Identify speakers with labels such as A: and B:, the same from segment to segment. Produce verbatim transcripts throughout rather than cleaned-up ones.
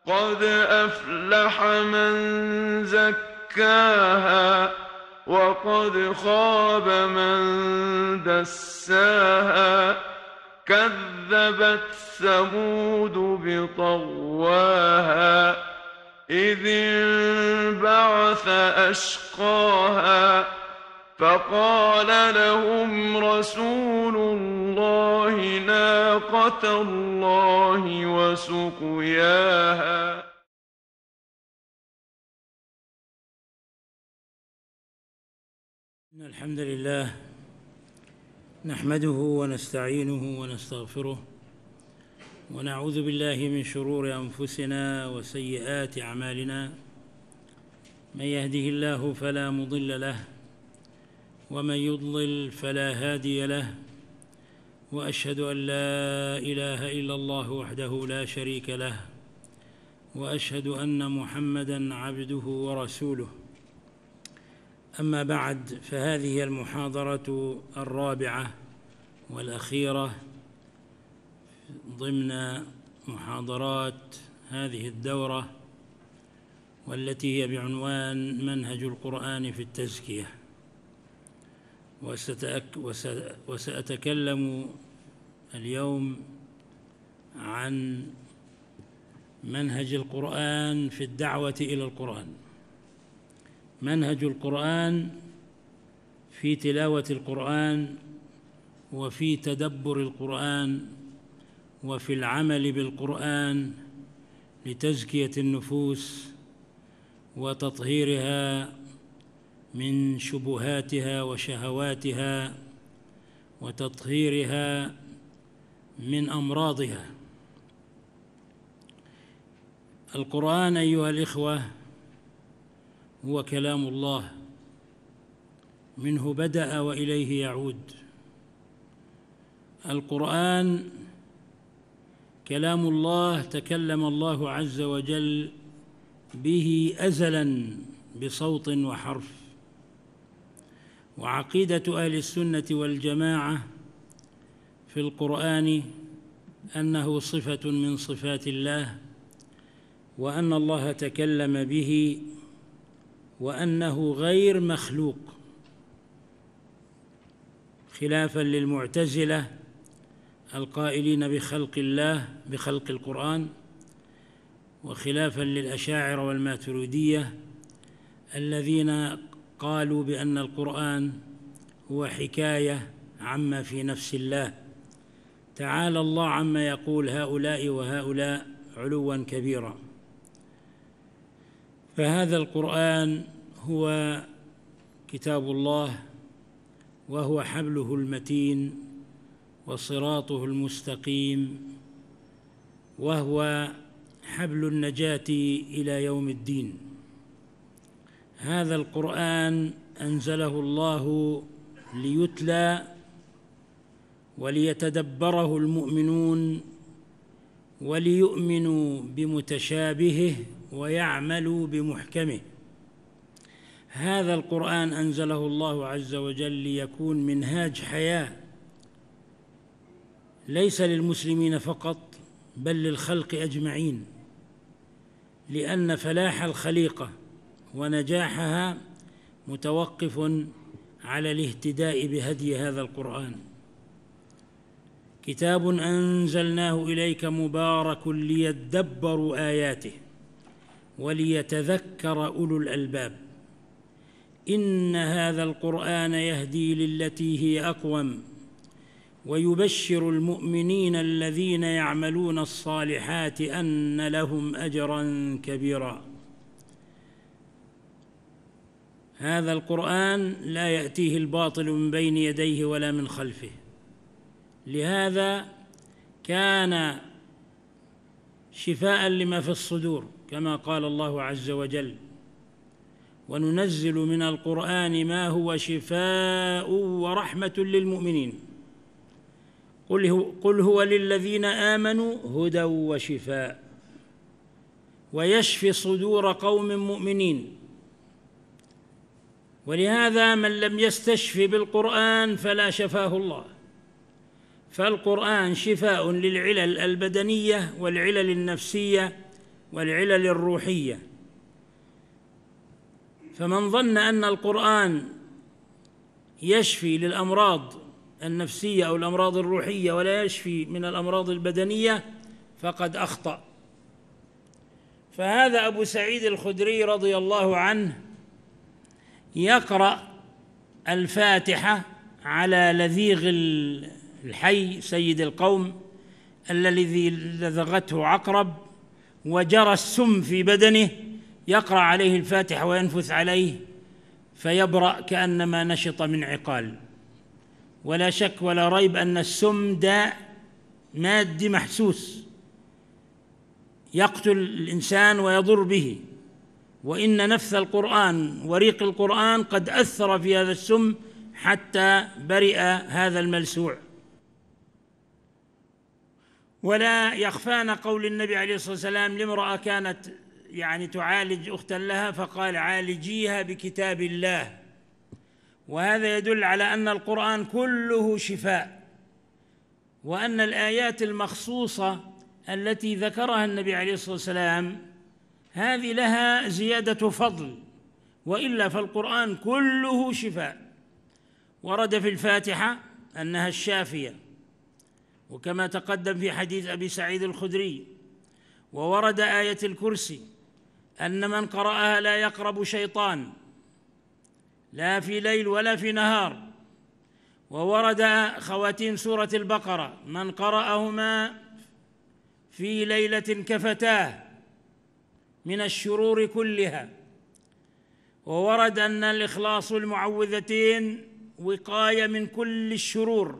A: قد أفلح من زكاها وقد خاب من دساها. كذبت ثمود بطغواها إذ انبعث أشقاها فقال لهم رسول الله ناقة الله وسقياها.
B: إن الحمد لله نحمده ونستعينه ونستغفره ونعوذ بالله من شرور أنفسنا وسيئات أعمالنا. من يهده الله فلا مضل له ومن يضلل فلا هادي له، وأشهد أن لا إله إلا الله وحده لا شريك له، وأشهد أن محمدًا عبده ورسوله. أما بعد، فهذه المحاضرة الرابعة والأخيرة ضمن محاضرات هذه الدورة، والتي هي بعنوان منهج القرآن في التزكية. وسأتكلم اليوم عن منهج القرآن في الدعوة إلى القرآن. منهج القرآن في تلاوة القرآن وفي تدبر القرآن وفي العمل بالقرآن لتزكية النفوس وتطهيرها من شبهاتها وشهواتها وتطهيرها من أمراضها. القرآن أيها الإخوة هو كلام الله، منه بدأ وإليه يعود. القرآن كلام الله، تكلم الله عز وجل به أزلاً بصوت وحرف. وعقيدة أهل السنة والجماعة في القرآن أنه صفة من صفات الله، وأن الله تكلم به، وأنه غير مخلوق، خلافاً للمعتزلة القائلين بخلق الله بخلق القرآن، وخلافاً للأشاعرة والماتريدية الذين قالوا بأن القرآن هو حكاية عما في نفس الله. تعالى الله عما يقول هؤلاء وهؤلاء علواً كبيرا. فهذا القرآن هو كتاب الله، وهو حبله المتين وصراطه المستقيم، وهو حبل النجاة إلى يوم الدين. هذا القرآن أنزله الله ليتلى وليتدبره المؤمنون وليؤمنوا بمتشابهه ويعملوا بمحكمه. هذا القرآن أنزله الله عز وجل ليكون منهاج حياة ليس للمسلمين فقط، بل للخلق أجمعين، لأن فلاح الخليقة ونجاحها متوقف على الاهتداء بهدي هذا القرآن. كتاب أنزلناه إليك مبارك ليدبروا آياته وليتذكر أولو الألباب. إن هذا القرآن يهدي للتي هي أقوم ويبشر المؤمنين الذين يعملون الصالحات أن لهم أجراً كبيراً. هذا القرآن لا يأتيه الباطل من بين يديه ولا من خلفه، لهذا كان شفاءً لما في الصدور، كما قال الله عز وجل: وننزل من القرآن ما هو شفاء ورحمة للمؤمنين قل هو للذين آمنوا هدى وشفاء ويشفي صدور قوم مؤمنين. ولهذا من لم يستشف بالقرآن فلا شفاه الله. فالقرآن شفاء للعلل البدنية والعلل النفسية والعلل الروحية. فمن ظن أن القرآن يشفي للأمراض النفسية أو الأمراض الروحية ولا يشفي من الأمراض البدنية فقد أخطأ. فهذا أبو سعيد الخدري رضي الله عنه يقرأ الفاتحة على لذيغ الحي سيد القوم الذي لذغته عقرب وجرى السم في بدنه، يقرأ عليه الفاتحة وينفث عليه فيبرأ كأنما نشط من عقال. ولا شك ولا ريب أن السم داء مادي محسوس يقتل الإنسان ويضر به، وإن نفث القرآن وريق القرآن قد أثر في هذا السم حتى برئ هذا الملسوع. ولا يخفانا قول النبي عليه الصلاة والسلام لامرأة كانت يعني تعالج أختا لها فقال عالجيها بكتاب الله، وهذا يدل على أن القرآن كله شفاء، وأن الآيات المخصوصة التي ذكرها النبي عليه الصلاة والسلام هذه لها زيادة فضل، وإلا فالقرآن كله شفاء. ورد في الفاتحة أنها الشافية، وكما تقدم في حديث أبي سعيد الخدري. وورد آية الكرسي أن من قرأها لا يقرب شيطان لا في ليل ولا في نهار. وورد خواتيم سورة البقرة من قرأهما في ليلة كفتاه من الشرور كلها. وورد أن الإخلاص المعوذتين وقاية من كل الشرور،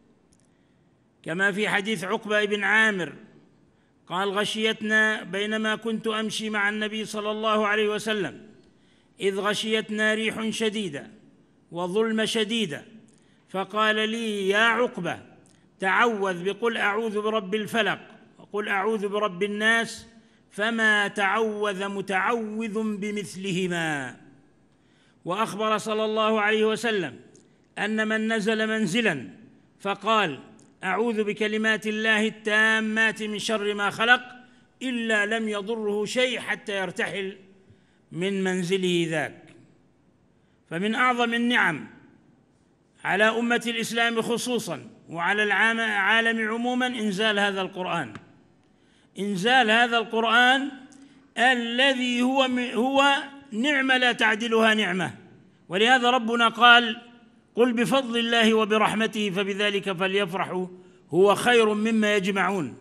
B: كما في حديث عقبة بن عامر قال غشيتنا بينما كنت أمشي مع النبي صلى الله عليه وسلم إذ غشيتنا ريح شديدة وظلم شديدة، فقال لي يا عقبة تعوذ بقل أعوذ برب الفلق وقل أعوذ برب الناس، فما تعوذ متعوذ بمثلهما. وأخبر صلى الله عليه وسلم أن من نزل منزلا فقال أعوذ بكلمات الله التامات من شر ما خلق إلا لم يضره شيء حتى يرتحل من منزله ذاك. فمن أعظم النعم على أمة الإسلام خصوصاً وعلى العالم عموماً إنزال هذا القرآن، إنزال هذا القرآن الذي هو هو نعمة لا تعدلها نعمة. ولهذا ربنا قال قل بفضل الله وبرحمته فبذلك فليفرحوا هو خير مما يجمعون.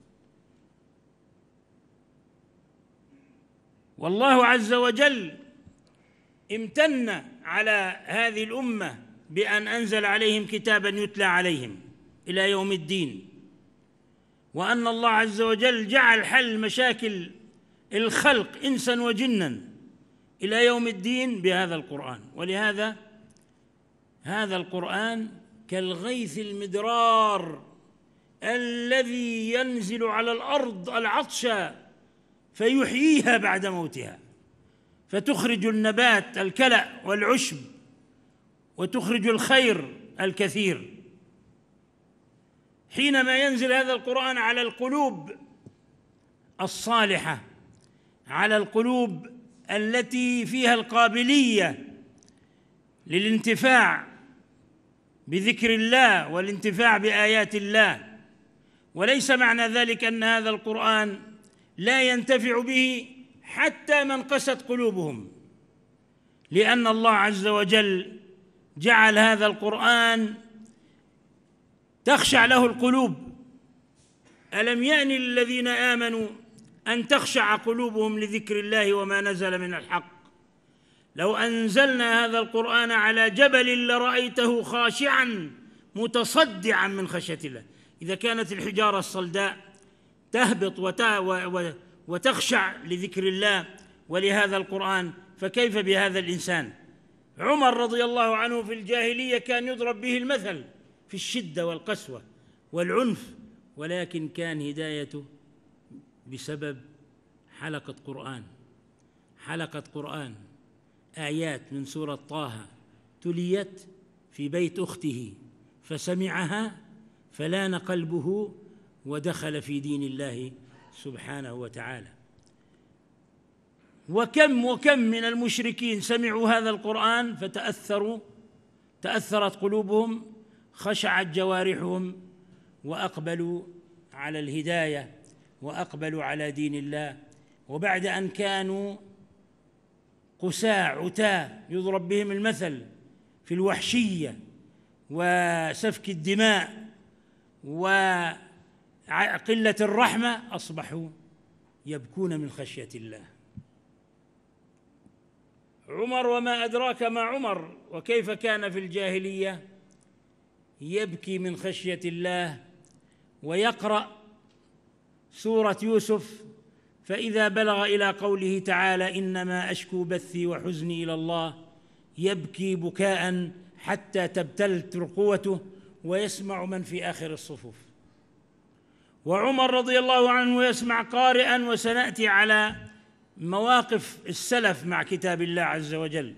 B: والله عز وجل امتن على هذه الأمة بأن أنزل عليهم كتابا يتلى عليهم إلى يوم الدين، وأن الله عز وجل جعل حل مشاكل الخلق إنسا وجنا إلى يوم الدين بهذا القرآن. ولهذا هذا القرآن كالغيث المدرار الذي ينزل على الأرض العطشى فيحييها بعد موتها، فتخرج النبات الكلأ والعشب وتخرج الخير الكثير. حينما ينزل هذا القرآن على القلوب الصالحة، على القلوب التي فيها القابلية للانتفاع بذكر الله والانتفاع بآيات الله. وليس معنى ذلك أن هذا القرآن لا ينتفع به حتى من قست قلوبهم، لأن الله عز وجل جعل هذا القرآن تخشع له القلوب. ألم يأن للذين آمنوا أن تخشع قلوبهم لذكر الله وما نزل من الحق. لو أنزلنا هذا القرآن على جبل لرأيته خاشعا متصدعا من خشية الله. إذا كانت الحجارة الصلداء تهبط وتخشع لذكر الله ولهذا القرآن، فكيف بهذا الإنسان؟ عمر رضي الله عنه في الجاهلية كان يضرب به المثل في الشدة والقسوة والعنف، ولكن كان هدايته بسبب حلقة قرآن، حلقة قرآن آيات من سورة طه تليت في بيت أخته فسمعها فلان قلبه ودخل في دين الله سبحانه وتعالى. وكم وكم من المشركين سمعوا هذا القرآن فتأثروا، تأثرت قلوبهم، خشعت جوارحهم، وأقبلوا على الهداية وأقبلوا على دين الله. وبعد أن كانوا قساع عتاة يضرب بهم المثل في الوحشية وسفك الدماء وقلة الرحمة، أصبحوا يبكون من خشية الله. عمر وما أدراك ما عمر وكيف كان في الجاهلية، يبكي من خشية الله ويقرأ سورة يوسف، فإذا بلغ إلى قوله تعالى إنما أشكو بثي وحزني إلى الله يبكي بكاء حتى تبتل ترقوته ويسمع من في آخر الصفوف. وعمر رضي الله عنه يسمع قارئا، وسنأتي على مواقف السلف مع كتاب الله عز وجل،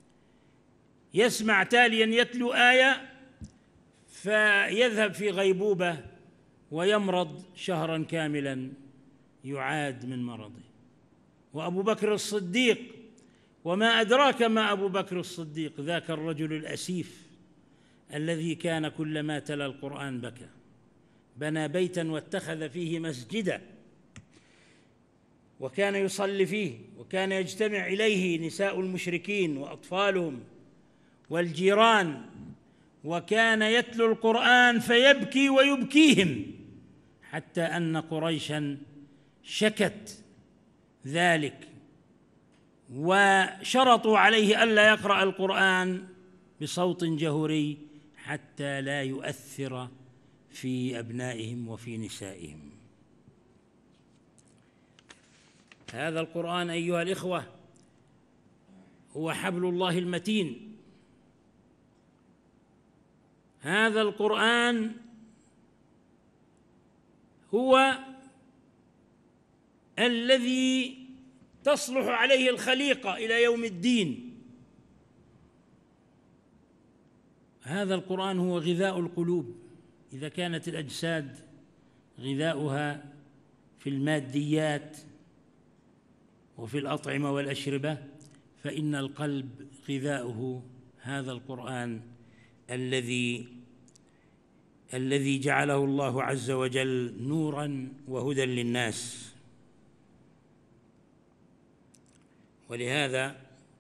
B: يسمع تاليا يتلو آية فيذهب في غيبوبة ويمرض شهرا كاملا يعاد من مرضه. وأبو بكر الصديق، وما أدراك ما أبو بكر الصديق، ذاك الرجل الأسيف الذي كان كلما تلا القرآن بكى، بنى بيتا واتخذ فيه مسجدا وكان يصلي فيه، وكان يجتمع إليه نساء المشركين وأطفالهم والجيران، وكان يتلو القرآن فيبكي ويبكيهم، حتى أن قريشا شكت ذلك وشرطوا عليه ألا يقرأ القرآن بصوت جهوري حتى لا يؤثر في أبنائهم وفي نسائهم. هذا القرآن أيها الإخوة هو حبل الله المتين. هذا القرآن هو الذي تصلح عليه الخليقة إلى يوم الدين. هذا القرآن هو غذاء القلوب. إذا كانت الأجساد غذاؤها في الماديات وفي الأطعمة والأشربة، فإن القلب غذاؤه هذا القرآن الذي الذي جعله الله عز وجل نوراً وهدى للناس. ولهذا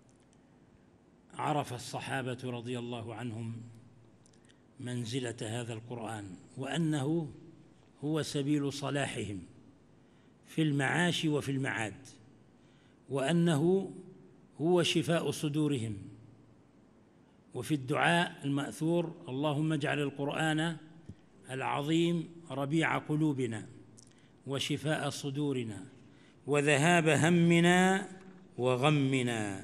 B: عرف الصحابة رضي الله عنهم منزلة هذا القرآن، وأنه هو سبيل صلاحهم في المعاش وفي المعاد، وأنه هو شفاء صدورهم. وفي الدعاء المأثور اللهم اجعل القرآن العظيم ربيع قلوبنا وشفاء صدورنا وذهاب همنا وغمنا.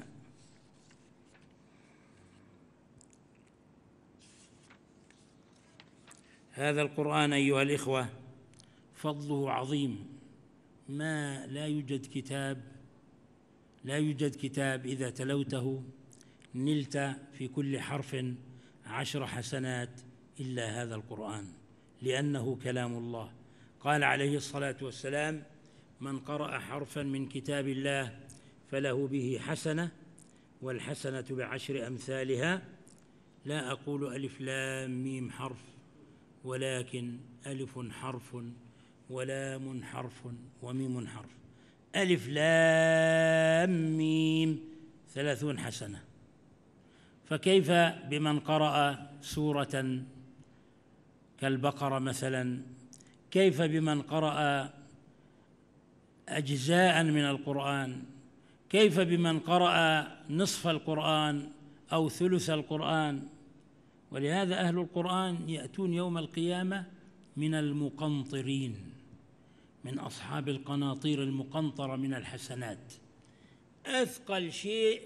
B: هذا القرآن أيها الإخوة فضله عظيم، ما لا يوجد كتاب لا يوجد كتاب إذا تلوته نلت في كل حرف عشر حسنات إلا هذا القرآن، لأنه كلام الله. قال عليه الصلاة والسلام: من قرأ حرفا من كتاب الله فله به حسنة، والحسنة بعشر أمثالها. لا أقول ألف لام ميم حرف، ولكن ألف حرف ولام حرف وميم حرف. ألف لام ميم ثلاثون حسنة، فكيف بمن قرأ سورة كالبقرة مثلا؟ كيف بمن قرأ أجزاء من القرآن؟ كيف بمن قرأ نصف القرآن أو ثلث القرآن؟ ولهذا أهل القرآن يأتون يوم القيامة من المقنطرين، من أصحاب القناطير المقنطرة من الحسنات. أثقل شيء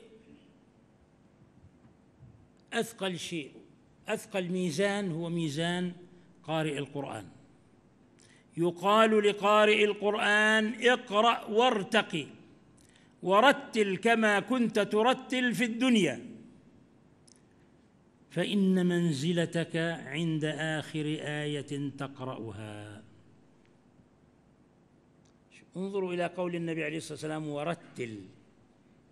B: أثقل شيء أثقل ميزان هو ميزان قارئ القرآن. يقال لقارئ القرآن: اقرأ وارتقي ورتل كما كنت ترتل في الدنيا، فإن منزلتك عند آخر آية تقرأها. انظروا إلى قول النبي عليه الصلاة والسلام: ورتل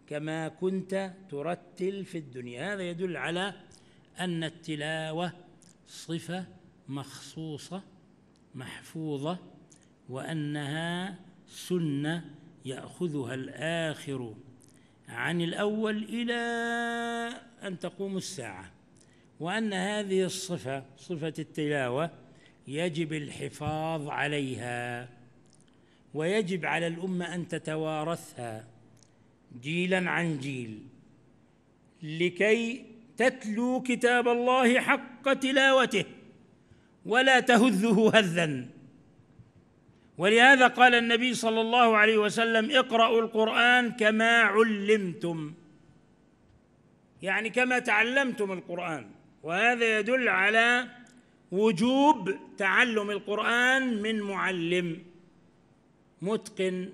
B: كما كنت ترتل في الدنيا. هذا يدل على أن التلاوة صفة مخصوصة محفوظة، وأنها سنة يأخذها الآخر عن الأول إلى أن تقوم الساعة، وأن هذه الصفة صفة التلاوة يجب الحفاظ عليها، ويجب على الأمة أن تتوارثها جيلا عن جيل لكي تتلو كتاب الله حق تلاوته ولا تهذه هذا. ولهذا قال النبي صلى الله عليه وسلم: اقرأوا القرآن كما علمتم، يعني كما تعلمتم القرآن. وهذا يدل على وجوب تعلم القرآن من معلم متقن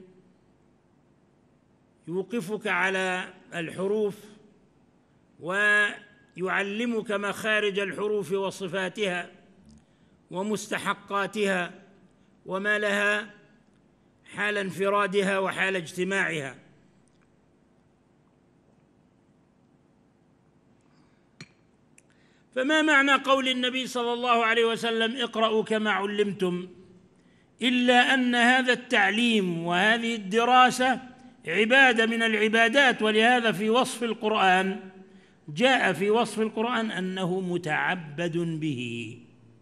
B: يوقفك على الحروف ويعلمك مخارج الحروف وصفاتها ومستحقاتها وما لها حال انفرادها وحال اجتماعها. فما معنى قول النبي صلى الله عليه وسلم: اقرأوا كما علمتم؟ إلا أن هذا التعليم وهذه الدراسة عبادة من العبادات، ولهذا في وصف القرآن جاء في وصف القرآن أنه متعبد به.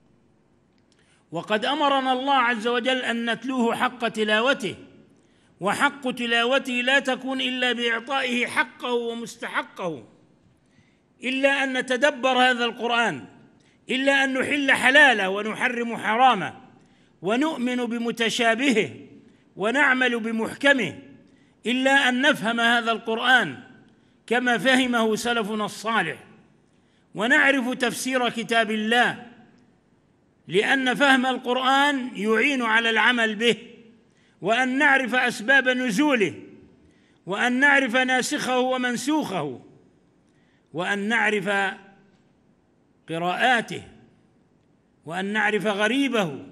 B: وقد أمرنا الله عز وجل أن نتلوه حق تلاوته، وحق تلاوته لا تكون إلا بإعطائه حقه ومستحقه، إلا أن نتدبر هذا القرآن، إلا أن نحل حلاله ونحرم حرامه، ونؤمن بمتشابهه ونعمل بمحكمه، إلا أن نفهم هذا القرآن كما فهمه سلفنا الصالح، ونعرف تفسير كتاب الله، لأن فهم القرآن يعين على العمل به، وأن نعرف أسباب نزوله، وأن نعرف ناسخه ومنسوخه، وأن نعرف قراءاته، وأن نعرف غريبه.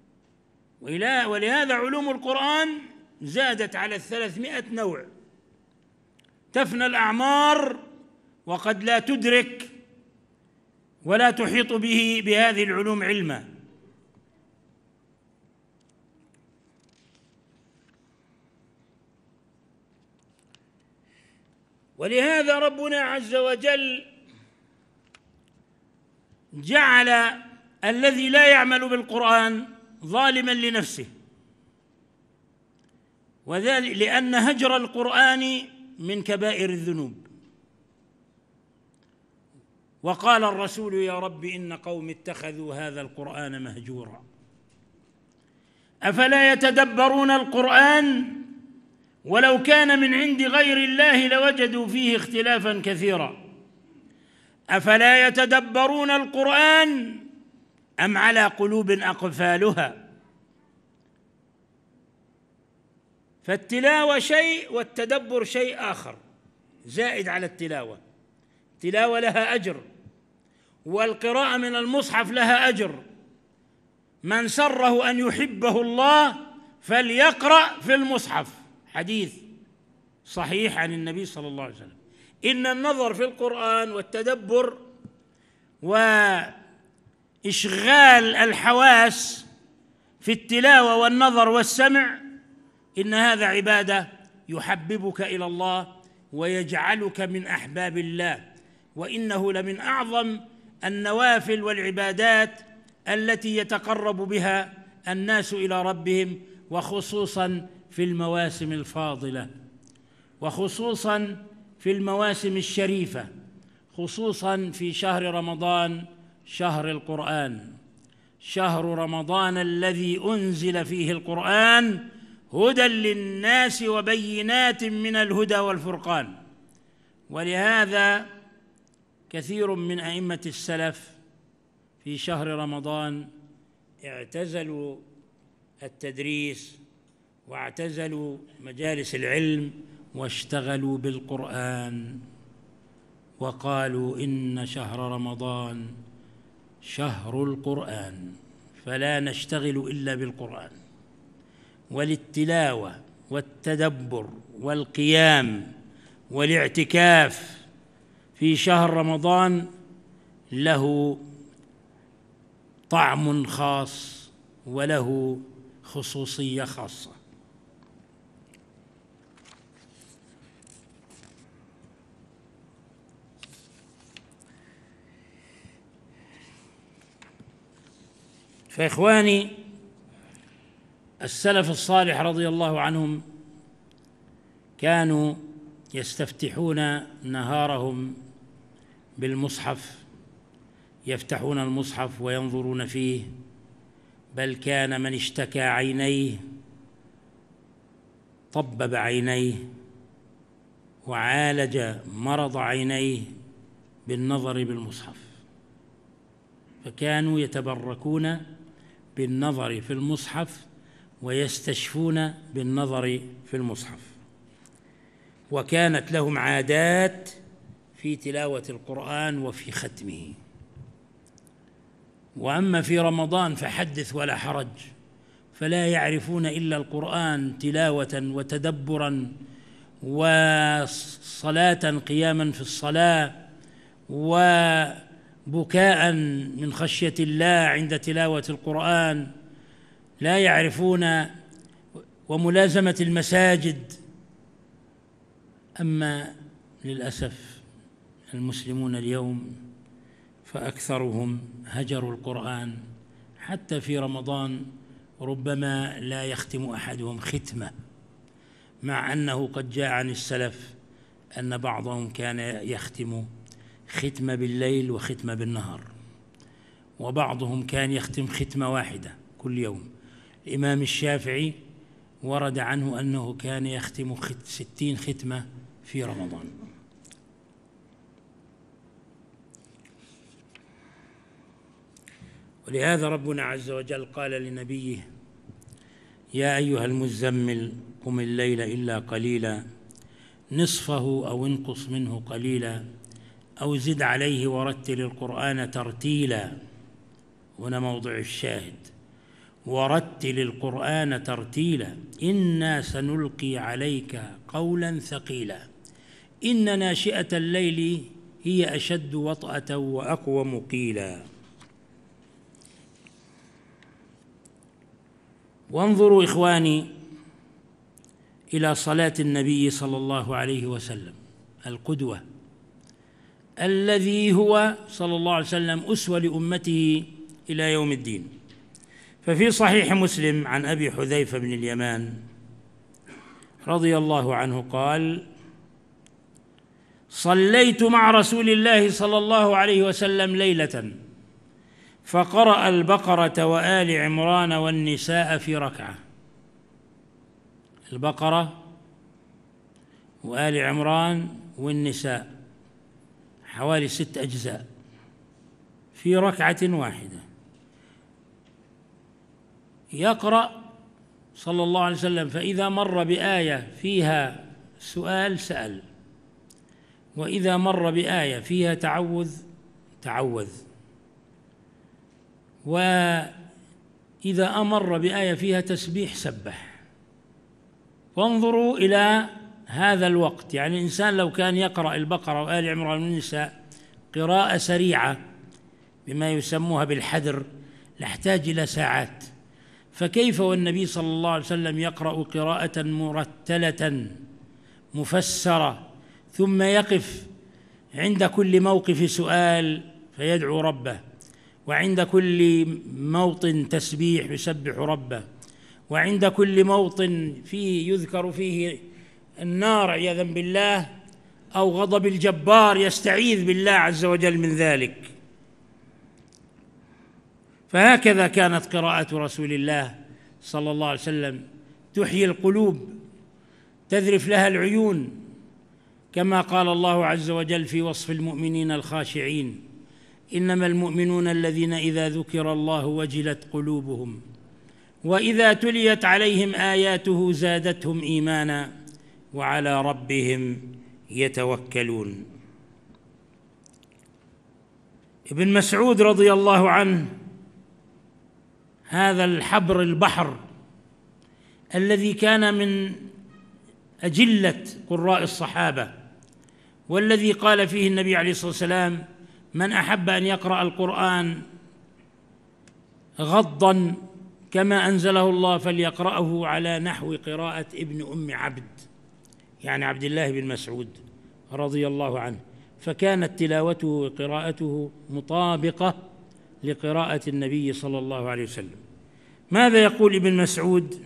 B: ولهذا علوم القرآن زادت على الثلاثمائة نوع، تفنى الأعمار وقد لا تدرك ولا تحيط به بهذه العلوم علما. ولهذا ربنا عز وجل جعل الذي لا يعمل بالقرآن ظالما لنفسه، وذلك لأن هجر القرآن من كبائر الذنوب. وقال الرسول: يا رب إن قوم اتخذوا هذا القرآن مهجورا. أفلا يتدبرون القرآن ولو كان من عند غير الله لوجدوا فيه اختلافا كثيرا. أفلا يتدبرون القرآن أم على قلوب أقفالها. فالتلاوة شيء والتدبر شيء آخر زائد على التلاوة. التلاوة لها أجر، والقراءة من المصحف لها أجر. من سره أن يحبه الله فليقرأ في المصحف، حديث صحيح عن النبي صلى الله عليه وسلم. إن النظر في القرآن والتدبر وإشغال الحواس في التلاوة والنظر والسمع، إن هذا عبادة يحببك إلى الله ويجعلك من أحباب الله، وإنه لمن أعظم النوافل والعبادات التي يتقرب بها الناس إلى ربهم، وخصوصا في المواسم الفاضلة، وخصوصا في المواسم الشريفة، خصوصا في شهر رمضان، شهر القرآن، شهر رمضان الذي أنزل فيه القرآن هدى للناس وبينات من الهدى والفرقان. ولهذا كثير من أئمة السلف في شهر رمضان اعتزلوا التدريس واعتزلوا مجالس العلم واشتغلوا بالقرآن، وقالوا إن شهر رمضان شهر القرآن، فلا نشتغل إلا بالقرآن. وللتلاوة والتدبر والقيام والاعتكاف في شهر رمضان له طعم خاص وله خصوصية خاصة. فإخواني، السلف الصالح رضي الله عنهم كانوا يستفتحون نهارهم بالمصحف، يفتحون المصحف وينظرون فيه، بل كان من اشتكى عينيه طبب عينيه وعالج مرض عينيه بالنظر بالمصحف، فكانوا يتبركون بالنظر في المصحف ويستشفون بالنظر في المصحف. وكانت لهم عادات في تلاوة القرآن وفي ختمه. وأما في رمضان فحدث ولا حرج، فلا يعرفون إلا القرآن تلاوة وتدبرا وصلاة قياما في الصلاة وبكاء من خشية الله عند تلاوة القرآن، لا يعرفون، وملازمة المساجد. أما للأسف المسلمون اليوم فأكثرهم هجروا القرآن، حتى في رمضان ربما لا يختم أحدهم ختمة، مع أنه قد جاء عن السلف أن بعضهم كان يختم ختمة بالليل وختمة بالنهار، وبعضهم كان يختم ختمة واحدة كل يوم. الإمام الشافعي ورد عنه أنه كان يختم ستين ختمة في رمضان. ولهذا ربنا عز وجل قال لنبيه: يا أيها المزمل قم الليل إلا قليلا نصفه أو انقص منه قليلا أو زد عليه ورتل القرآن ترتيلا. هنا موضع الشاهد: ورتل القرآن ترتيلا إنا سنلقي عليك قولا ثقيلا إن ناشئة الليل هي أشد وطأة وأقوم قيلا. وانظروا إخواني إلى صلاة النبي صلى الله عليه وسلم القدوة، الذي هو صلى الله عليه وسلم أسوة لأمته إلى يوم الدين. ففي صحيح مسلم عن أبي حذيفة بن اليمان رضي الله عنه قال: صليت مع رسول الله صلى الله عليه وسلم ليلة فقرأ البقرة وآل عمران والنساء في ركعة. البقرة وآل عمران والنساء حوالي ست أجزاء في ركعة واحدة. يقرأ صلى الله عليه وسلم، فإذا مر بآية فيها سؤال سأل، وإذا مر بآية فيها تعوذ تعوذ، وإذا أمر بآية فيها تسبيح سبح. وانظروا إلى هذا الوقت، يعني الإنسان لو كان يقرأ البقرة وآل عمران والنساء قراءة سريعة بما يسموها بالحدر لاحتاج إلى ساعات، فكيف والنبي صلى الله عليه وسلم يقرأ قراءة مرتلة مفسرة، ثم يقف عند كل موقف سؤال فيدعو ربه، وعند كل موطن تسبيح يسبح ربه، وعند كل موطن فيه يذكر فيه النار عياذا بالله أو غضب الجبار يستعيذ بالله عز وجل من ذلك. فهكذا كانت قراءة رسول الله صلى الله عليه وسلم، تحيي القلوب، تذرف لها العيون، كما قال الله عز وجل في وصف المؤمنين الخاشعين: إنما المؤمنون الذين إذا ذكر الله وجلت قلوبهم وإذا تليت عليهم آياته زادتهم إيمانا وعلى ربهم يتوكلون. ابن مسعود رضي الله عنه، هذا الحبر البحر الذي كان من أجلة قراء الصحابة والذي قال فيه النبي عليه الصلاة والسلام: من أحب أن يقرأ القرآن غضا كما أنزله الله فليقرأه على نحو قراءة ابن أم عبد، يعني عبد الله بن مسعود رضي الله عنه، فكانت تلاوته وقراءته مطابقة لقراءة النبي صلى الله عليه وسلم. ماذا يقول ابن مسعود؟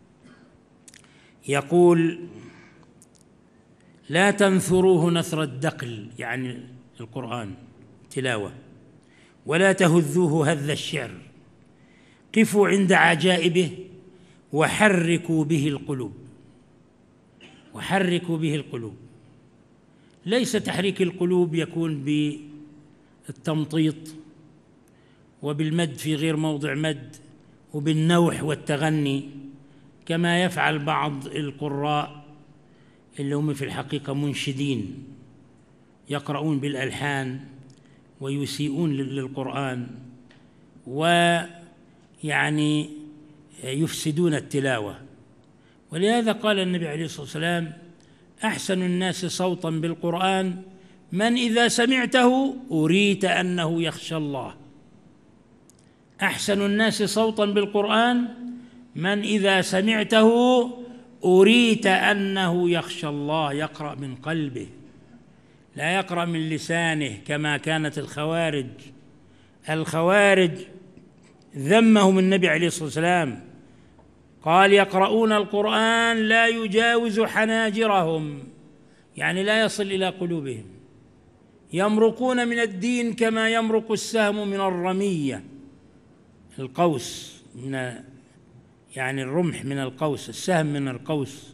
B: يقول: لا تنثروه نثر الدقل، يعني القرآن تلاوة، ولا تهذوه هذ الشعر، قفوا عند عجائبه وحركوا به القلوب. وحركوا به القلوب، ليس تحريك القلوب يكون بالتمطيط وبالمد في غير موضع مد وبالنوح والتغني كما يفعل بعض القراء اللي هم في الحقيقة منشدين، يقرؤون بالألحان ويسيئون للقرآن ويعني يفسدون التلاوة. ولهذا قال النبي عليه الصلاة والسلام: أحسن الناس صوتا بالقرآن من إذا سمعته أريت أنه يخشى الله. أحسن الناس صوتا بالقرآن من إذا سمعته أريت أنه يخشى الله، يقرأ من قلبه لا يقرأ من لسانه كما كانت الخوارج. الخوارج ذمهم النبي عليه الصلاة والسلام، قال: يقرؤون القرآن لا يجاوز حناجرهم، يعني لا يصل إلى قلوبهم، يمرقون من الدين كما يمرق السهم من الرمية، القوس من يعني الرمح من القوس، السهم من القوس.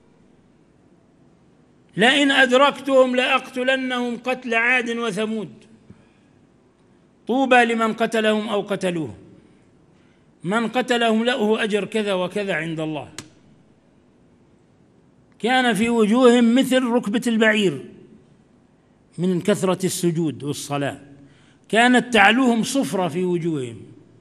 B: لئن أدركتهم لأقتلنهم قتل عاد وثمود، طوبى لمن قتلهم أو قتلوه، من قتلهم له أجر كذا وكذا عند الله. كان في وجوههم مثل ركبة البعير من كثرة السجود والصلاة، كانت تعلوهم صفرة في وجوههم،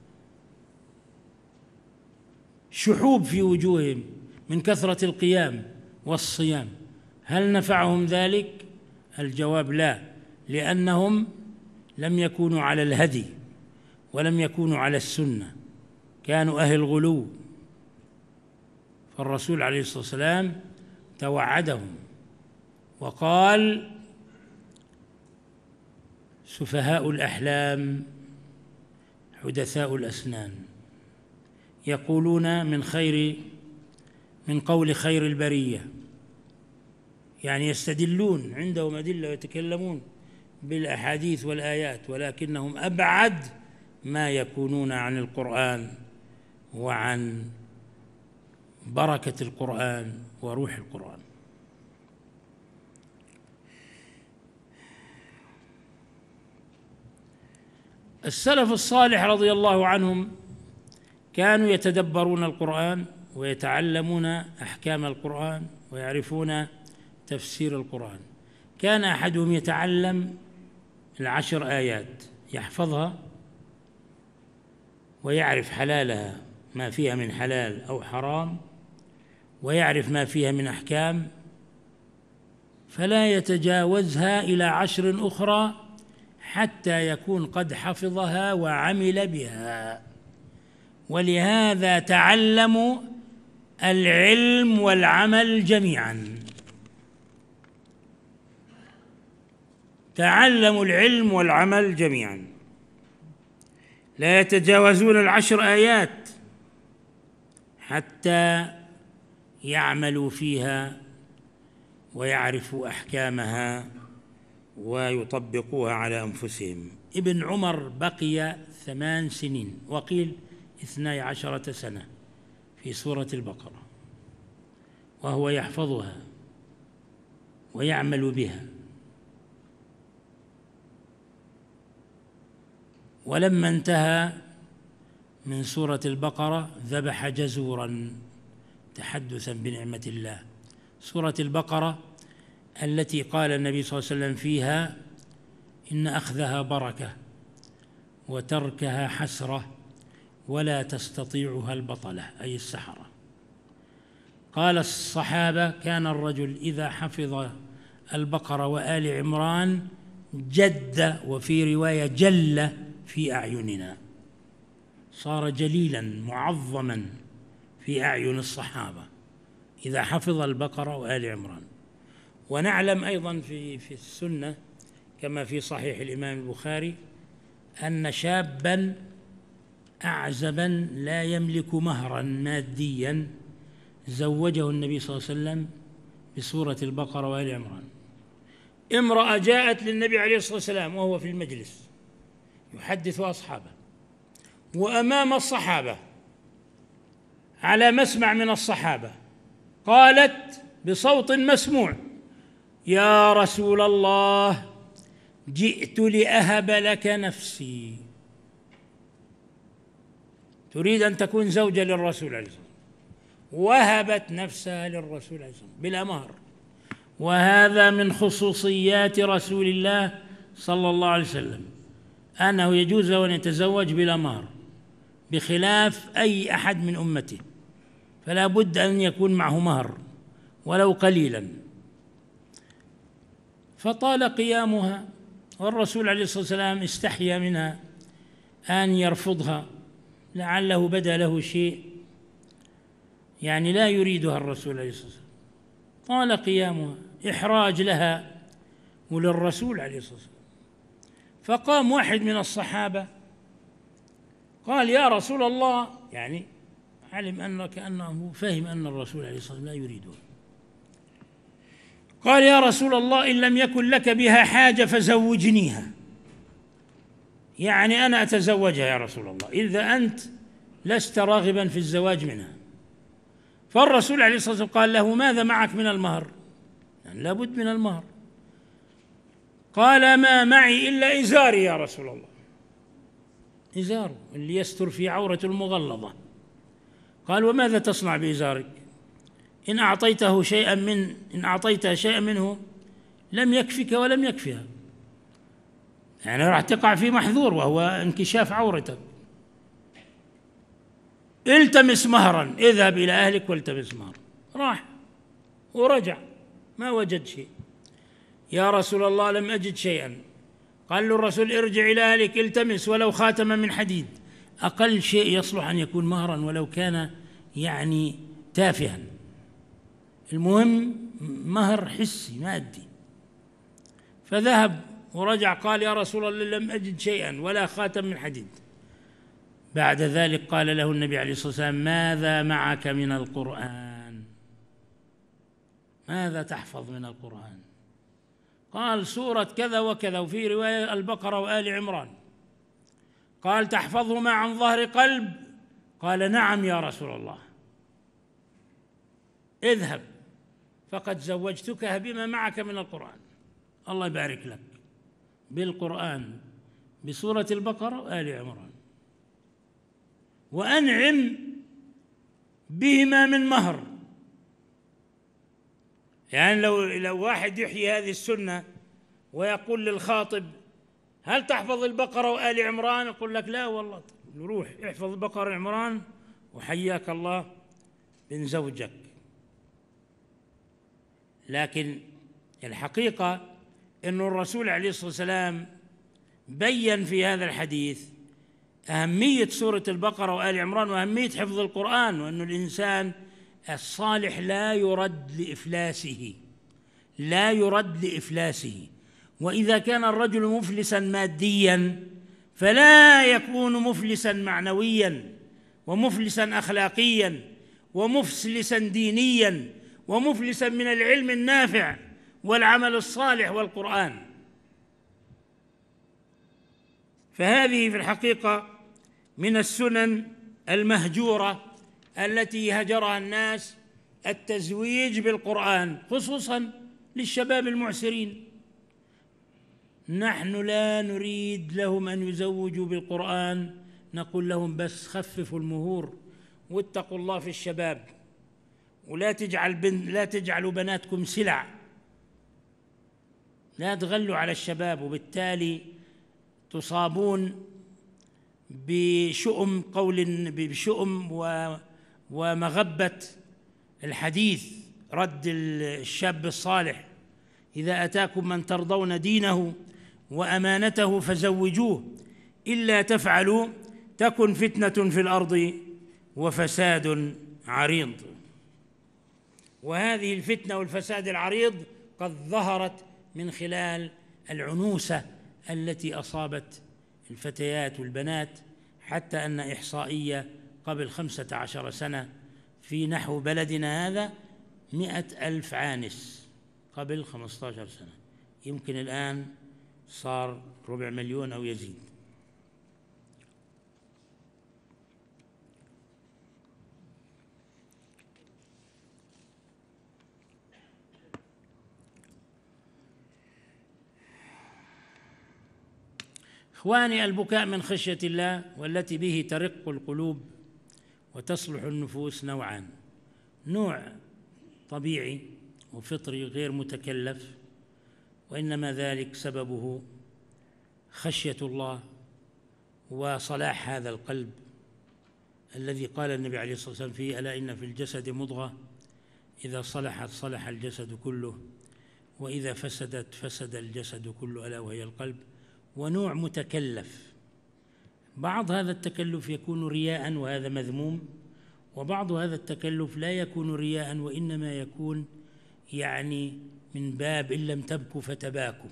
B: شحوب في وجوههم من كثرة القيام والصيام. هل نفعهم ذلك؟ الجواب لا، لأنهم لم يكونوا على الهدي ولم يكونوا على السنة، كانوا أهل غلو. فالرسول عليه الصلاة والسلام توعدهم وقال: سفهاء الأحلام حدثاء الأسنان، يقولون من خير من قول خير البرية، يعني يستدلون، عندهم أدلة ويتكلمون بالأحاديث والآيات، ولكنهم أبعد ما يكونون عن القرآن وعن بركة القرآن وروح القرآن. السلف الصالح رضي الله عنهم كانوا يتدبرون القرآن ويتعلمون أحكام القرآن ويعرفون تفسير القرآن. كان أحدهم يتعلم العشر آيات، يحفظها ويعرف حلالها ما فيها من حلال أو حرام، ويعرف ما فيها من أحكام، فلا يتجاوزها إلى عشر أخرى حتى يكون قد حفظها وعمل بها. ولهذا تعلموا العلم والعمل جميعا، تعلموا العلم والعمل جميعا، لا يتجاوزون العشر آيات حتى يعملوا فيها ويعرفوا أحكامها ويطبقوها على أنفسهم. ابن عمر بقي ثمان سنين وقيل اثني عشرة سنة في سورة البقرة وهو يحفظها ويعمل بها. ولما انتهى من سورة البقرة ذبح جزورا تحدثا بنعمة الله. سورة البقرة التي قال النبي صلى الله عليه وسلم فيها: إن أخذها بركة وتركها حسرة ولا تستطيعها البطلة، أي السحرة. قال الصحابة: كان الرجل إذا حفظ البقرة وآل عمران جد، وفي رواية جل في أعيننا، صار جليلا معظما في أعين الصحابة إذا حفظ البقرة وآل عمران. ونعلم أيضا في في السنة كما في صحيح الإمام البخاري أن شابا أعزبا لا يملك مهرا ماديا زوجه النبي صلى الله عليه وسلم بسورة البقرة وآل عمران. امرأة جاءت للنبي عليه الصلاة والسلام وهو في المجلس يحدث أصحابه وأمام الصحابة على مسمع من الصحابة، قالت بصوت مسموع: يا رسول الله، جئت لأهب لك نفسي. تريد أن تكون زوجة للرسول عليه الصلاة والسلام، وهبت نفسها للرسول عليه الصلاة والسلام بلا مهر. وهذا من خصوصيات رسول الله صلى الله عليه وسلم، أنه يجوز أن يتزوج بلا مهر، بخلاف أي أحد من أمته، فلا بد أن يكون معه مهر ولو قليلا. فطال قيامها، والرسول عليه الصلاة والسلام استحيا منها أن يرفضها، لعله بدا له شيء يعني لا يريدها الرسول عليه الصلاة والسلام. طال قيامها، إحراج لها وللرسول عليه الصلاة والسلام. فقام واحد من الصحابة قال: يا رسول الله، يعني علم أن كأنه فهم أن الرسول عليه الصلاة والسلام لا يريدها. قال: يا رسول الله، إن لم يكن لك بها حاجة فزوجنيها، يعني أنا أتزوجها يا رسول الله إذا أنت لست راغبا في الزواج منها. فالرسول عليه الصلاة والسلام قال له: ماذا معك من المهر؟ يعني لابد من المهر. قال: ما معي إلا إزاري يا رسول الله. إزاره اللي يستر في عورة المغلظة. قال: وماذا تصنع بإزارك؟ إن أعطيته شيئا من إن أعطيتها شيئا منه لم يكفك ولم يكفها، يعني راح تقع في محذور وهو انكشاف عورتك. التمس مهرا، اذهب إلى أهلك والتمس مهرا. راح ورجع ما وجد شيء. يا رسول الله، لم أجد شيئا. قال له الرسول: ارجع إلى أهلك، التمس ولو خاتما من حديد، أقل شيء يصلح أن يكون مهرا ولو كان يعني تافها، المهم مهر حسي مادي. فذهب ورجع قال: يا رسول الله، لم أجد شيئا ولا خاتم من حديد. بعد ذلك قال له النبي عليه الصلاة والسلام: ماذا معك من القرآن؟ ماذا تحفظ من القرآن؟ قال: سورة كذا وكذا، وفي رواية البقرة وآل عمران. قال: تحفظهما عن ظهر قلب؟ قال: نعم يا رسول الله. اذهب فقد زوجتكها بما معك من القرآن. الله يبارك لك بالقرآن بسورة البقرة وآل عمران، وأنعم بهما من مهر. يعني لو لو واحد يحيي هذه السنة ويقول للخاطب: هل تحفظ البقرة وآل عمران؟ يقول لك: لا والله. روح احفظ البقرة وعمران وحياك الله من زوجك. لكن الحقيقة أن الرسول عليه الصلاة والسلام بيّن في هذا الحديث أهمية سورة البقرة وآل عمران وأهمية حفظ القرآن، وأن الإنسان الصالح لا يرد لإفلاسه لا يرد لإفلاسه وإذا كان الرجل مفلسا ماديا فلا يكون مفلسا معنويا ومفلسا أخلاقيا ومفلسا دينيا ومفلسا من العلم النافع والعمل الصالح والقرآن. فهذه في الحقيقة من السنن المهجورة التي هجرها الناس، التزويج بالقرآن خصوصا للشباب المعسرين. نحن لا نريد لهم أن يزوجوا بالقرآن، نقول لهم بس خففوا المهور واتقوا الله في الشباب، ولا تجعل بن لا تجعلوا بناتكم سلع، لا تغلوا على الشباب، وبالتالي تصابون بشؤم قول بشؤم ومغبة الحديث، رد الشاب الصالح إذا أتاكم من ترضون دينه وأمانته فزوجوه إلا تفعلوا تكن فتنة في الأرض وفساد عريض. وهذه الفتنة والفساد العريض قد ظهرت من خلال العنوسة التي أصابت الفتيات والبنات، حتى أن إحصائية قبل خمسة عشر سنة في نحو بلدنا هذا مئة ألف عانس قبل خمسة عشر سنة، يمكن الآن صار ربع مليون أو يزيد. إخواني، البكاء من خشية الله والتي به ترق القلوب وتصلح النفوس نوعان: نوع طبيعي وفطري غير متكلف، وإنما ذلك سببه خشية الله وصلاح هذا القلب الذي قال النبي عليه الصلاة والسلام فيه: ألا إن في الجسد مضغة إذا صلحت صلح الجسد كله وإذا فسدت فسد الجسد كله ألا وهي القلب. ونوع متكلف، بعض هذا التكلف يكون رياء وهذا مذموم، وبعض هذا التكلف لا يكون رياء وإنما يكون يعني من باب إن لم تبكوا فتباكوا.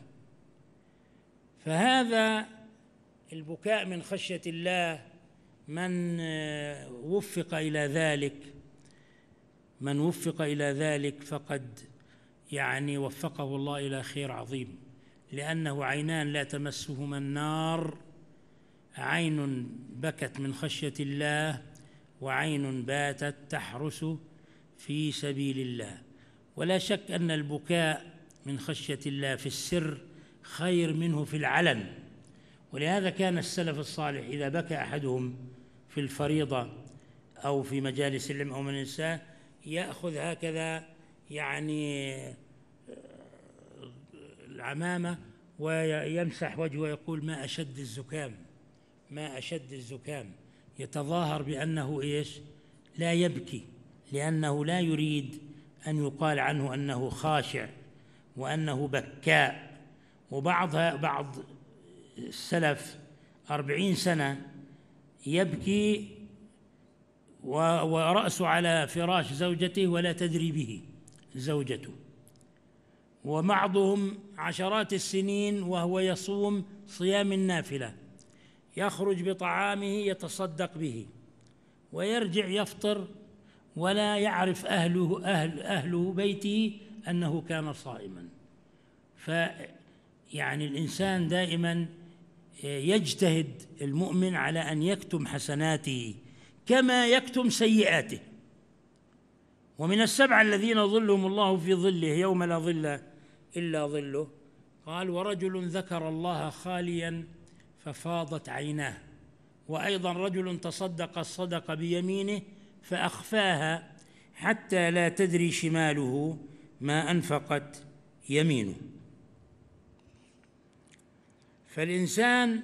B: فهذا البكاء من خشية الله من وفق إلى ذلك من وفق إلى ذلك فقد يعني وفقه الله إلى خير عظيم، لأنه عينان لا تمسهما النار: عين بكت من خشية الله وعين باتت تحرس في سبيل الله. ولا شك أن البكاء من خشية الله في السر خير منه في العلن، ولهذا كان السلف الصالح إذا بكى أحدهم في الفريضة أو في مجالس العلم أو من النساء يأخذ هكذا يعني العمامة ويمسح وجهه ويقول: ما أشد الزكام ما أشد الزكام، يتظاهر بأنه إيش؟ لا يبكي، لأنه لا يريد أن يقال عنه أنه خاشع وأنه بكاء. وبعض بعض السلف أربعين سنة يبكي ورأسه على فراش زوجته ولا تدري به زوجته، وبعضهم عشرات السنين وهو يصوم صيام النافلة، يخرج بطعامه يتصدق به ويرجع يفطر ولا يعرف أهله أهل أهله بيته أنه كان صائما. فيعني الإنسان دائما يجتهد المؤمن على أن يكتم حسناته كما يكتم سيئاته. ومن السبعة الذين ظلهم الله في ظله يوم لا ظل إلا ظله، قال: ورجل ذكر الله خاليا ففاضت عيناه، وأيضا رجل تصدق الصدقة بيمينه فأخفاها حتى لا تدري شماله ما أنفقت يمينه. فالإنسان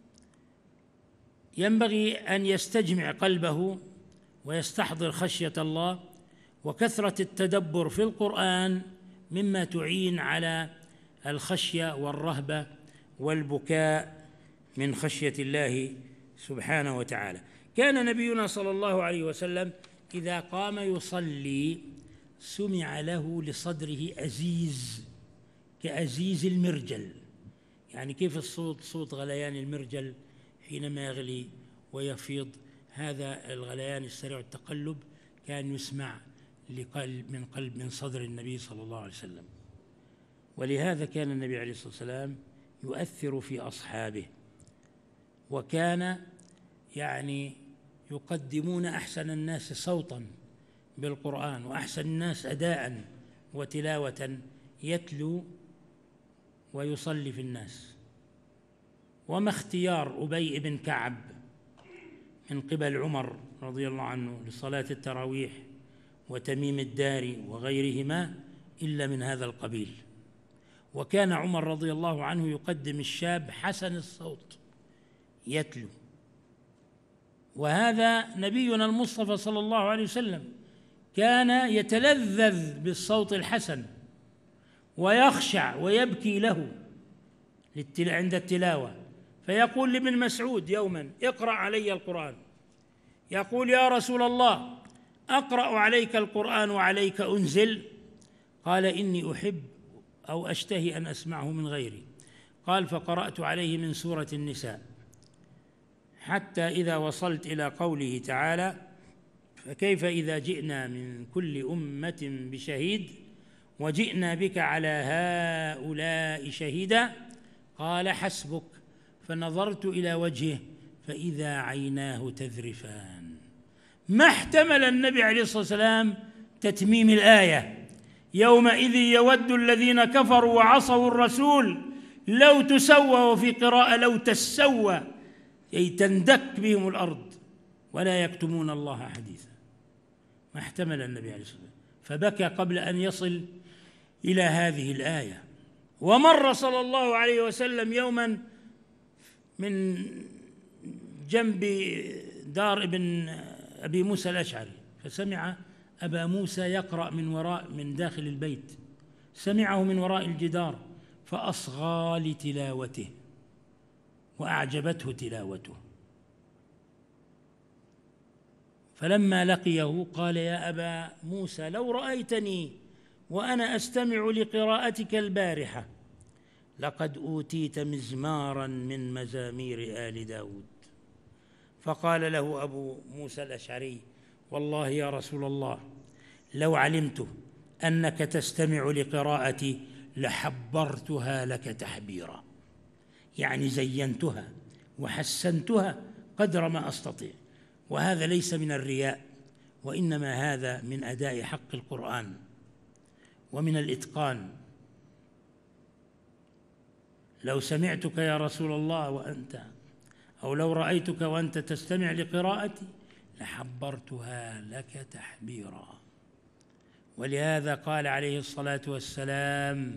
B: ينبغي أن يستجمع قلبه ويستحضر خشية الله، وكثرة التدبر في القرآن مما تعين على الخشية والرهبة والبكاء من خشية الله سبحانه وتعالى. كان نبينا صلى الله عليه وسلم إذا قام يصلي سمع له لصدره أزيز كأزيز المرجل. يعني كيف الصوت؟ صوت غليان المرجل حينما يغلي ويفيض، هذا الغليان السريع التقلب كان يسمع لقلب من قلب من صدر النبي صلى الله عليه وسلم. ولهذا كان النبي عليه الصلاة والسلام يؤثر في أصحابه، وكان يعني يقدمون أحسن الناس صوتا بالقرآن وأحسن الناس أداء وتلاوة، يتلو ويصلي في الناس. وما اختيار أبي بن كعب من قبل عمر رضي الله عنه لصلاة التراويح وتميم الداري وغيرهما إلا من هذا القبيل. وكان عمر رضي الله عنه يقدم الشاب حسن الصوت يتلو، وهذا نبينا المصطفى صلى الله عليه وسلم كان يتلذذ بالصوت الحسن، ويخشع ويبكي له عند التلاوة، فيقول لابن مسعود يوما: اقرأ علي القرآن. يقول: يا رسول الله، أقرأ عليك القرآن وعليك أنزل؟ قال: إني أحب أو أشتهي أن أسمعه من غيري. قال: فقرأت عليه من سورة النساء حتى إذا وصلت إلى قوله تعالى: فكيف إذا جئنا من كل أمة بشهيد وجئنا بك على هؤلاء شهيدا. قال: حسبك. فنظرت إلى وجهه فإذا عيناه تذرفان. ما احتمل النبي عليه الصلاة والسلام تتميم الآية: يومئذ يود الذين كفروا وعصوا الرسول لو تسوى، وفي قراءة لو تسوى، أي تندك بهم الأرض ولا يكتمون الله حديثا. ما احتمل النبي عليه الصلاة والسلام، فبكى قبل أن يصل إلى هذه الآية. ومر صلى الله عليه وسلم يوما من جنب دار ابن أبي موسى الأشعري، فسمع أبا موسى يقرأ من وراء من داخل البيت، سمعه من وراء الجدار فأصغى لتلاوته وأعجبته تلاوته، فلما لقيه قال: يا أبا موسى، لو رأيتني وأنا أستمع لقراءتك البارحة لقد أوتيت مزمارا من مزامير آل داود. فقال له أبو موسى الأشعري: والله يا رسول الله، لو علمت أنك تستمع لقراءتي لحبرتها لك تحبيرا، يعني زينتها وحسنتها قدر ما أستطيع. وهذا ليس من الرياء، وإنما هذا من أداء حق القرآن ومن الإتقان. لو سمعتك يا رسول الله وأنت أو لو رأيتك وأنت تستمع لقراءتي لحبرتها لك تحبيرا. ولهذا قال عليه الصلاة والسلام: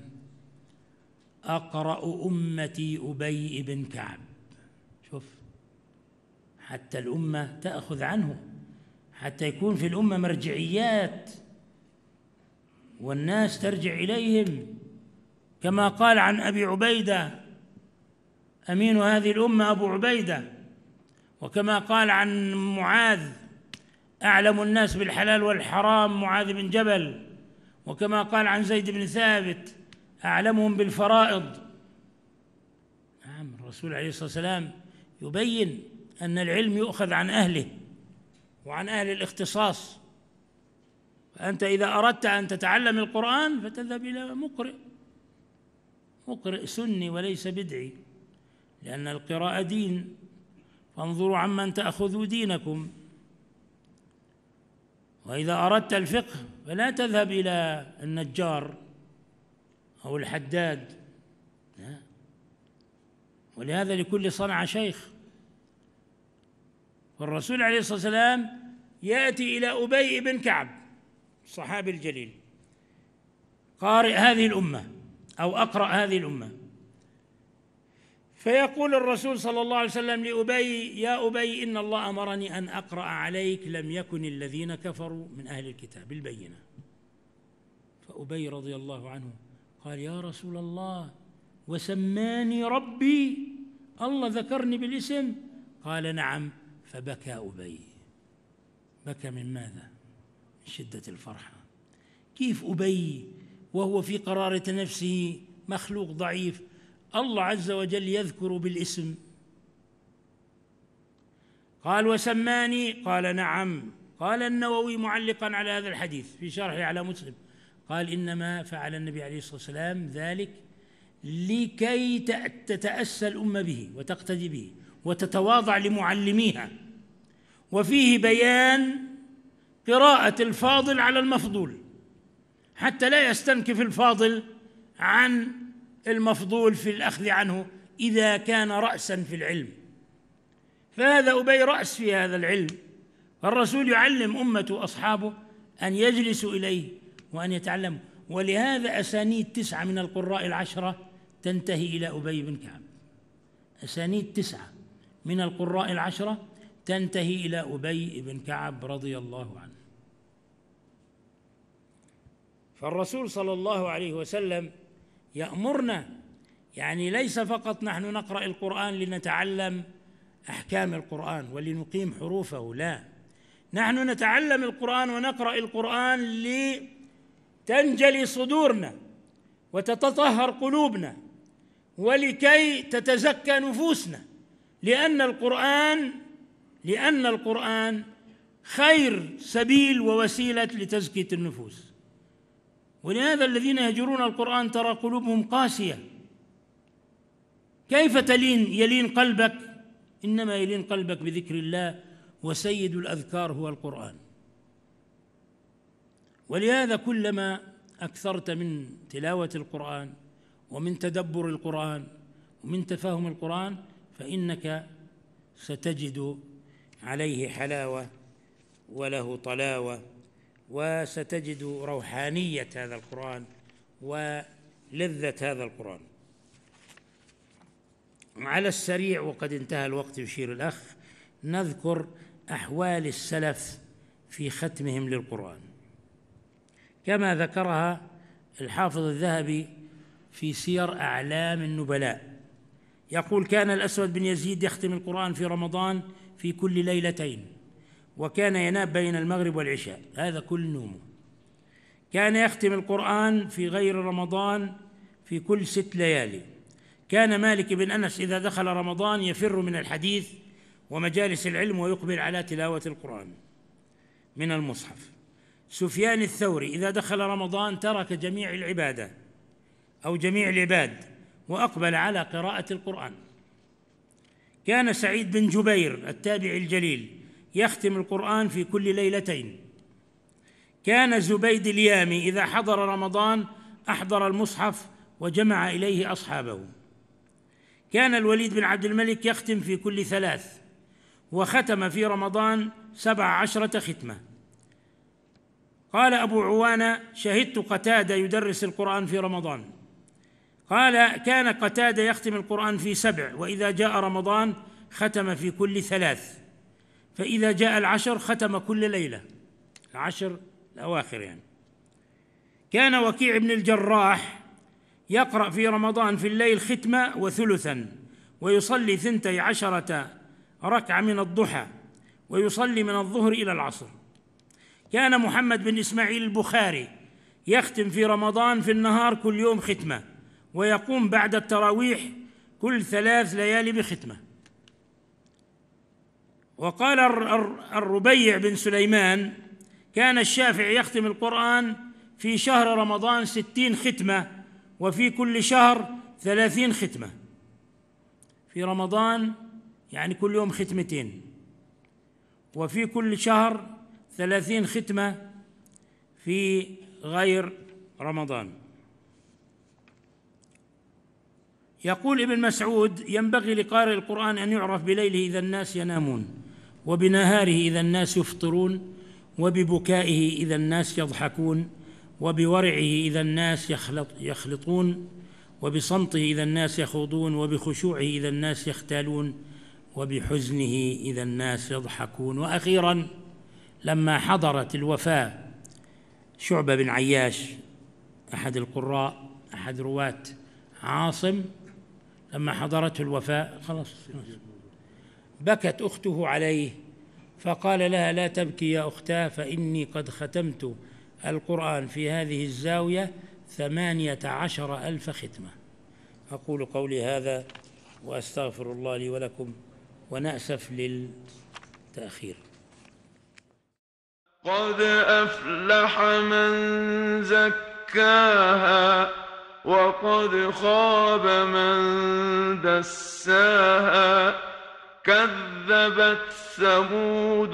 B: أقرأ أمتي أبي بن كعب. شوف، حتى الأمة تأخذ عنه، حتى يكون في الأمة مرجعيات والناس ترجع إليهم، كما قال عن أبي عبيدة أمين هذه الأمة أبو عبيدة، وكما قال عن معاذ أعلم الناس بالحلال والحرام معاذ بن جبل، وكما قال عن زيد بن ثابت أعلمهم بالفرائض. نعم، الرسول عليه الصلاة والسلام يبين أن العلم يؤخذ عن أهله وعن أهل الاختصاص. فأنت إذا أردت أن تتعلم القرآن فتذهب إلى مقرئ مقرئ سني وليس بدعي، لأن القراءة دين، فانظروا عمن تأخذوا دينكم. وإذا أردت الفقه فلا تذهب إلى النجار أو الحداد، لا. ولهذا لكل صنعة شيخ. والرسول عليه الصلاة والسلام يأتي إلى أبي بن كعب الصحابي الجليل قارئ هذه الأمة أو أقرأ هذه الأمة، فيقول الرسول صلى الله عليه وسلم لأبي: يا أبي، إن الله أمرني أن أقرأ عليك لم يكن الذين كفروا من أهل الكتاب البينة. فأبي رضي الله عنه قال: يا رسول الله، وسماني ربي، الله ذكرني بالاسم؟ قال: نعم. فبكى أبي. بكى من ماذا؟ من شدة الفرحة. كيف أبي وهو في قرارة نفسه مخلوق ضعيف الله عز وجل يذكر بالاسم؟ قال: وسماني؟ قال: نعم. قال النووي معلقا على هذا الحديث في شرحه على مسلم، قال: إنما فعل النبي عليه الصلاة والسلام ذلك لكي تتأسى الأمة به وتقتدي به وتتواضع لمعلميها. وفيه بيان قراءة الفاضل على المفضول حتى لا يستنكف الفاضل عن المفضول في الأخذ عنه إذا كان رأسا في العلم. فهذا أبي رأس في هذا العلم، فالرسول يعلم أمته أصحابه أن يجلسوا إليه وأن يتعلموا. ولهذا أسانيد تسعة من القراء العشرة تنتهي إلى أبي بن كعب. أسانيد تسعة من القراء العشرة تنتهي إلى أبي بن كعب رضي الله عنه. فالرسول صلى الله عليه وسلم يأمرنا، يعني ليس فقط نحن نقرأ القرآن لنتعلم أحكام القرآن ولنقيم حروفه، لا، نحن نتعلم القرآن ونقرأ القرآن لتنجلي صدورنا وتتطهر قلوبنا ولكي تتزكى نفوسنا، لأن القرآن لأن القرآن خير سبيل ووسيلة لتزكية النفوس. ولهذا الذين يهجرون القرآن ترى قلوبهم قاسية. كيف تلين يلين قلبك؟ إنما يلين قلبك بذكر الله، وسيد الأذكار هو القرآن. ولهذا كلما أكثرت من تلاوة القرآن ومن تدبر القرآن ومن تفهم القرآن فإنك ستجد عليه حلاوة وله طلاوة، وستجد روحانية هذا القرآن ولذة هذا القرآن. على السريع وقد انتهى الوقت يشير الأخ، نذكر أحوال السلف في ختمهم للقرآن كما ذكرها الحافظ الذهبي في سير أعلام النبلاء. يقول: كان الأسود بن يزيد يختم القرآن في رمضان في كل ليلتين، وكان ينام بين المغرب والعشاء، هذا كل نومه. كان يختم القرآن في غير رمضان في كل ست ليالي. كان مالك بن أنس إذا دخل رمضان يفر من الحديث ومجالس العلم ويقبل على تلاوة القرآن من المصحف. سفيان الثوري إذا دخل رمضان ترك جميع العبادة أو جميع العباد وأقبل على قراءة القرآن. كان سعيد بن جبير التابعي الجليل يختم القرآن في كل ليلتين. كان زبيد اليامي إذا حضر رمضان أحضر المصحف وجمع إليه أصحابه. كان الوليد بن عبد الملك يختم في كل ثلاث، وختم في رمضان سبع عشرة ختمة. قال أبو عوانة: شهدت قتادة يدرس القرآن في رمضان. قال: كان قتادة يختم القرآن في سبع، وإذا جاء رمضان ختم في كل ثلاث، فإذا جاء العشر ختم كل ليلة، العشر الأواخر يعني. كان وكيع بن الجراح يقرأ في رمضان في الليل ختمة وثلثا، ويصلي ثنتي عشرة ركعة من الضحى، ويصلي من الظهر إلى العصر. كان محمد بن إسماعيل البخاري يختم في رمضان في النهار كل يوم ختمة، ويقوم بعد التراويح كل ثلاث ليالي بختمة. وقال الربيع بن سليمان: كان الشافعي يختم القرآن في شهر رمضان ستين ختمة، وفي كل شهر ثلاثين ختمة. في رمضان يعني كل يوم ختمتين، وفي كل شهر ثلاثين ختمة في غير رمضان. يقول ابن مسعود: ينبغي لقارئ القرآن أن يعرف بليله إذا الناس ينامون، وبنهاره إذا الناس يفطرون، وببكائه إذا الناس يضحكون، وبورعه إذا الناس يخلط يخلطون، وبصمته إذا الناس يخوضون، وبخشوعه إذا الناس يختالون، وبحزنه إذا الناس يضحكون. وأخيراً لما حضرت الوفاة شعبة بن عياش أحد القراء أحد رواة عاصم، لما حضرته الوفاة خلاص بكت أخته عليه، فقال لها: لا تبكي يا أختاه، فإني قد ختمت القرآن في هذه الزاوية ثمانية عشر ألف ختمة. أقول قولي هذا وأستغفر الله لي ولكم، ونأسف للتأخير.
A: قد أفلح من زكاها وقد خاب من دساها. كذبت ثمود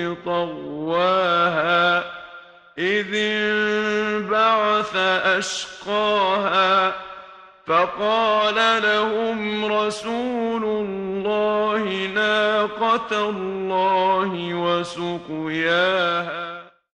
A: بطغواها إذ انبعث أشقاها فقال لهم رسول الله ناقة الله وسقياها